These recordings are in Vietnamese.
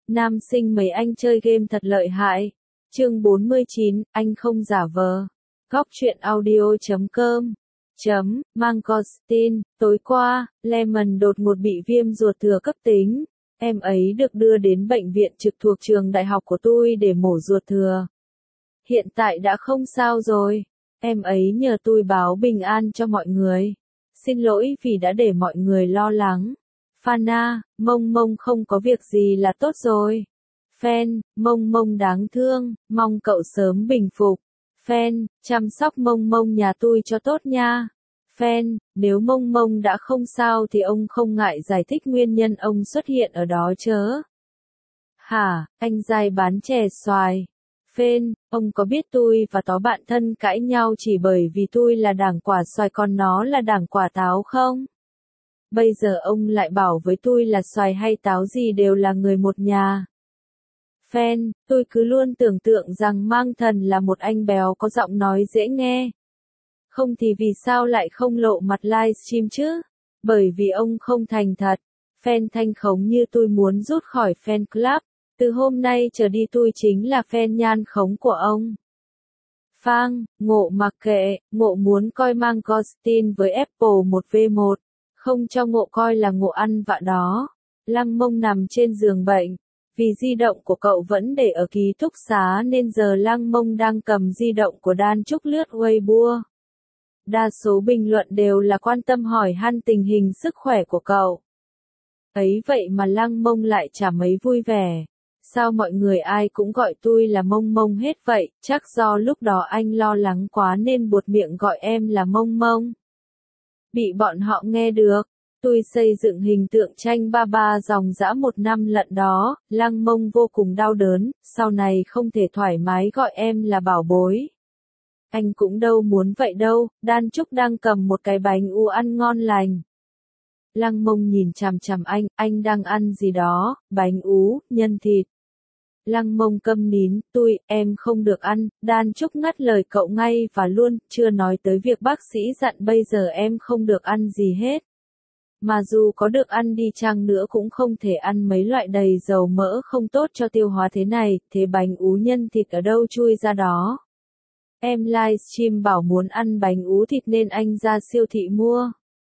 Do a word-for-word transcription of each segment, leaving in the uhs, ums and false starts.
Nam sinh mấy anh chơi game thật lợi hại. Chương bốn mươi chín, anh không giả vờ. Góc truyện audio chấm com chấm Mangosteen. Tối qua, Lemon đột ngột bị viêm ruột thừa cấp tính. Em ấy được đưa đến bệnh viện trực thuộc trường đại học của tôi để mổ ruột thừa. Hiện tại đã không sao rồi. Em ấy nhờ tôi báo bình an cho mọi người. Xin lỗi vì đã để mọi người lo lắng. Fana, Mông Mông không có việc gì là tốt rồi. Fan, Mông Mông đáng thương, mong cậu sớm bình phục. Fan, chăm sóc Mông Mông nhà tôi cho tốt nha. Fan, nếu Mông Mông đã không sao thì ông không ngại giải thích nguyên nhân ông xuất hiện ở đó chớ. Hả, anh dai bán chè xoài. Fan, ông có biết tôi và tó bạn thân cãi nhau chỉ bởi vì tôi là đảng quả xoài còn nó là đảng quả táo không? Bây giờ ông lại bảo với tôi là xoài hay táo gì đều là người một nhà. Fan, tôi cứ luôn tưởng tượng rằng Mang Thần là một anh béo có giọng nói dễ nghe. Không thì vì sao lại không lộ mặt livestream chứ? Bởi vì ông không thành thật. Fan thanh khống như tôi muốn rút khỏi fan club. Từ hôm nay trở đi tôi chính là fan nhan khống của ông. Phang, Ngộ mặc kệ, Ngộ muốn coi Mangosteen với Apple một v một. Không cho Ngộ coi là Ngộ ăn vạ đó. Lăng Mông nằm trên giường bệnh. Vì di động của cậu vẫn để ở ký túc xá nên giờ Lăng Mông đang cầm di động của Đan Trúc lướt Weibo. Đa số bình luận đều là quan tâm hỏi han tình hình sức khỏe của cậu. Ấy vậy mà Lăng Mông lại chả mấy vui vẻ. Sao mọi người ai cũng gọi tôi là Mông Mông hết vậy, chắc do lúc đó anh lo lắng quá nên buột miệng gọi em là Mông Mông. Bị bọn họ nghe được, tôi xây dựng hình tượng tranh ba ba dòng dã một năm lận đó, Lăng Mông vô cùng đau đớn, sau này không thể thoải mái gọi em là bảo bối. Anh cũng đâu muốn vậy đâu, Đan Trúc đang cầm một cái bánh u ăn ngon lành. Lăng Mông nhìn chằm chằm anh, anh đang ăn gì đó, bánh ú, nhân thịt. Lăng Mông câm nín, tôi, em không được ăn, Đan Trúc ngắt lời cậu ngay và luôn, chưa nói tới việc bác sĩ dặn bây giờ em không được ăn gì hết. Mà dù có được ăn đi chăng nữa cũng không thể ăn mấy loại đầy dầu mỡ không tốt cho tiêu hóa thế này, thế bánh ú nhân thịt ở đâu chui ra đó. Em livestream bảo muốn ăn bánh ú thịt nên anh ra siêu thị mua.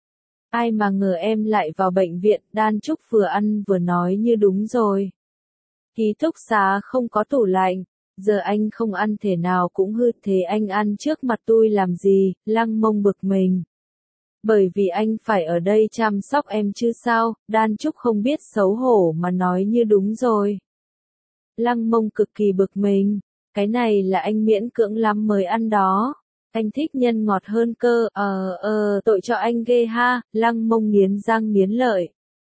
Ai mà ngờ em lại vào bệnh viện, Đan Trúc vừa ăn vừa nói như đúng rồi. Ký túc xá không có tủ lạnh, giờ anh không ăn thể nào cũng hư thế anh ăn trước mặt tôi làm gì, Lăng Mông bực mình. Bởi vì anh phải ở đây chăm sóc em chứ sao, Đan Trúc không biết xấu hổ mà nói như đúng rồi. Lăng Mông cực kỳ bực mình, cái này là anh miễn cưỡng lắm mới ăn đó. Anh thích nhân ngọt hơn cơ, ờ ờ tội cho anh ghê ha, Lăng Mông nghiến răng nghiến lợi.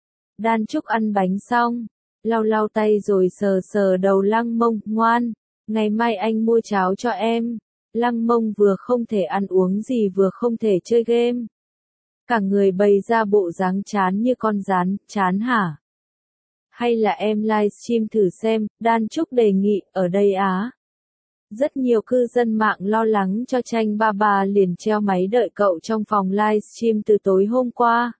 Đan Trúc ăn bánh xong, lau lau tay rồi sờ sờ đầu Lăng Mông, ngoan, ngày mai anh mua cháo cho em. Lăng Mông vừa không thể ăn uống gì vừa không thể chơi game. Cả người bày ra bộ dáng chán như con rán, chán hả? Hay là em livestream thử xem, Đan Trúc đề nghị, ở đây á. Rất nhiều cư dân mạng lo lắng cho tranh ba ba liền treo máy đợi cậu trong phòng livestream từ tối hôm qua.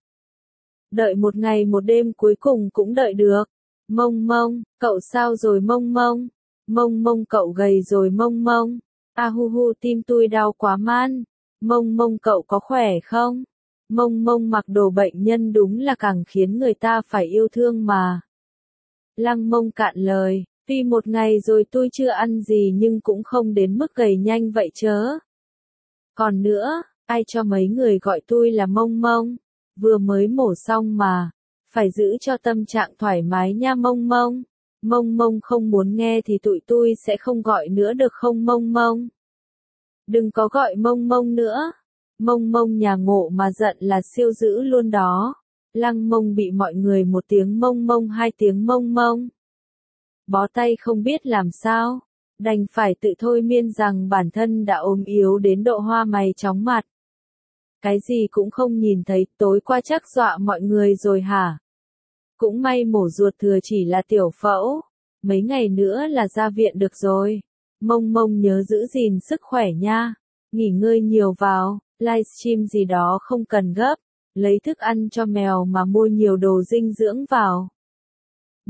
Đợi một ngày một đêm cuối cùng cũng đợi được. Mông Mông, cậu sao rồi Mông Mông? Mông Mông cậu gầy rồi Mông Mông. A hu hu tim tôi đau quá man. Mông Mông cậu có khỏe không? Mông Mông mặc đồ bệnh nhân đúng là càng khiến người ta phải yêu thương mà. Lăng Mông cạn lời. Tuy một ngày rồi tôi chưa ăn gì nhưng cũng không đến mức gầy nhanh vậy chớ. Còn nữa, ai cho mấy người gọi tôi là Mông Mông? Vừa mới mổ xong mà. Phải giữ cho tâm trạng thoải mái nha Mông Mông. Mông Mông không muốn nghe thì tụi tôi sẽ không gọi nữa được không Mông Mông? Đừng có gọi Mông Mông nữa. Mông Mông nhà Ngộ mà giận là siêu dữ luôn đó. Lăng Mông bị mọi người một tiếng Mông Mông hai tiếng Mông Mông. Bó tay không biết làm sao, đành phải tự thôi miên rằng bản thân đã ốm yếu đến độ hoa mày chóng mặt. Cái gì cũng không nhìn thấy, tối qua chắc dọa mọi người rồi hả? Cũng may mổ ruột thừa chỉ là tiểu phẫu, mấy ngày nữa là ra viện được rồi. Mông Mông nhớ giữ gìn sức khỏe nha, nghỉ ngơi nhiều vào, livestream gì đó không cần gấp, lấy thức ăn cho mèo mà mua nhiều đồ dinh dưỡng vào.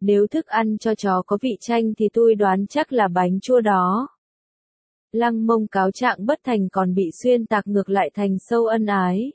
Nếu thức ăn cho chó có vị chanh thì tôi đoán chắc là bánh chua đó. Lăng Mông cáo trạng bất thành còn bị xuyên tạc ngược lại thành sâu ân ái.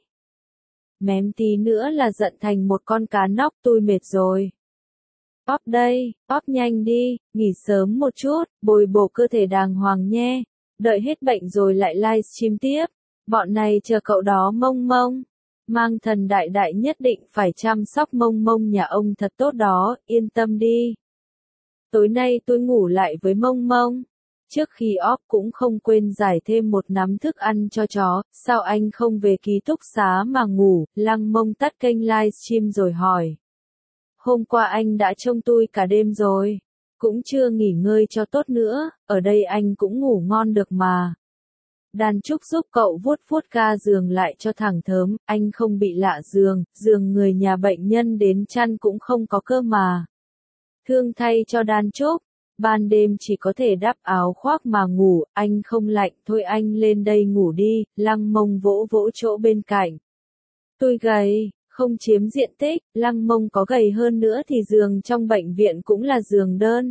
Mém tí nữa là giận thành một con cá nóc, tôi mệt rồi. Óp đây, óp nhanh đi, nghỉ sớm một chút, bồi bổ cơ thể đàng hoàng nhé. Đợi hết bệnh rồi lại livestream tiếp. Bọn này chờ cậu đó Mông Mông. Mang thần đại đại nhất định phải chăm sóc Mông Mông nhà ông thật tốt đó, yên tâm đi. Tối nay tôi ngủ lại với Mông Mông. Trước khi óp cũng không quên giải thêm một nắm thức ăn cho chó, sao anh không về ký túc xá mà ngủ, Lăng Mông tắt kênh livestream rồi hỏi. Hôm qua anh đã trông tôi cả đêm rồi, cũng chưa nghỉ ngơi cho tốt nữa, ở đây anh cũng ngủ ngon được mà. Đan Trúc giúp cậu vuốt vuốt ga giường lại cho thẳng thớm, anh không bị lạ giường, giường người nhà bệnh nhân đến chăn cũng không có cơ mà. Thương thay cho Đan Trúc, ban đêm chỉ có thể đắp áo khoác mà ngủ, anh không lạnh, thôi anh lên đây ngủ đi, Lăng Mông vỗ vỗ chỗ bên cạnh. Tôi gầy, không chiếm diện tích, Lăng Mông có gầy hơn nữa thì giường trong bệnh viện cũng là giường đơn.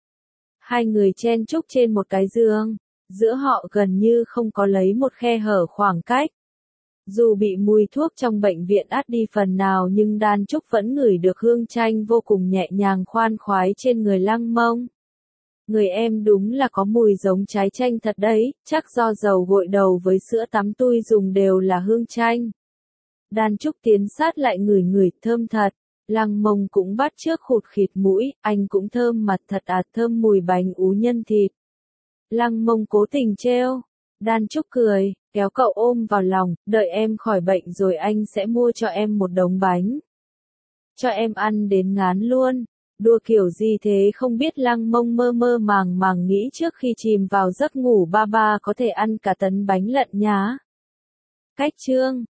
Hai người chen chúc trên một cái giường, giữa họ gần như không có lấy một khe hở khoảng cách. Dù bị mùi thuốc trong bệnh viện át đi phần nào nhưng Đan Trúc vẫn ngửi được hương chanh vô cùng nhẹ nhàng khoan khoái trên người Lăng Mông. Người em đúng là có mùi giống trái chanh thật đấy, chắc do dầu gội đầu với sữa tắm tôi dùng đều là hương chanh. Đan Trúc tiến sát lại ngửi ngửi, thơm thật. Lăng Mông cũng bắt chước khụt khịt mũi, anh cũng thơm mặt thật à, thơm mùi bánh ú nhân thịt. Lăng Mông cố tình trêu. Đan Trúc cười, kéo cậu ôm vào lòng, đợi em khỏi bệnh rồi anh sẽ mua cho em một đống bánh. Cho em ăn đến ngán luôn. Đùa kiểu gì thế không biết. Lăng Mông mơ mơ màng màng nghĩ trước khi chìm vào giấc ngủ ba ba có thể ăn cả tấn bánh lận nhá. Cách chương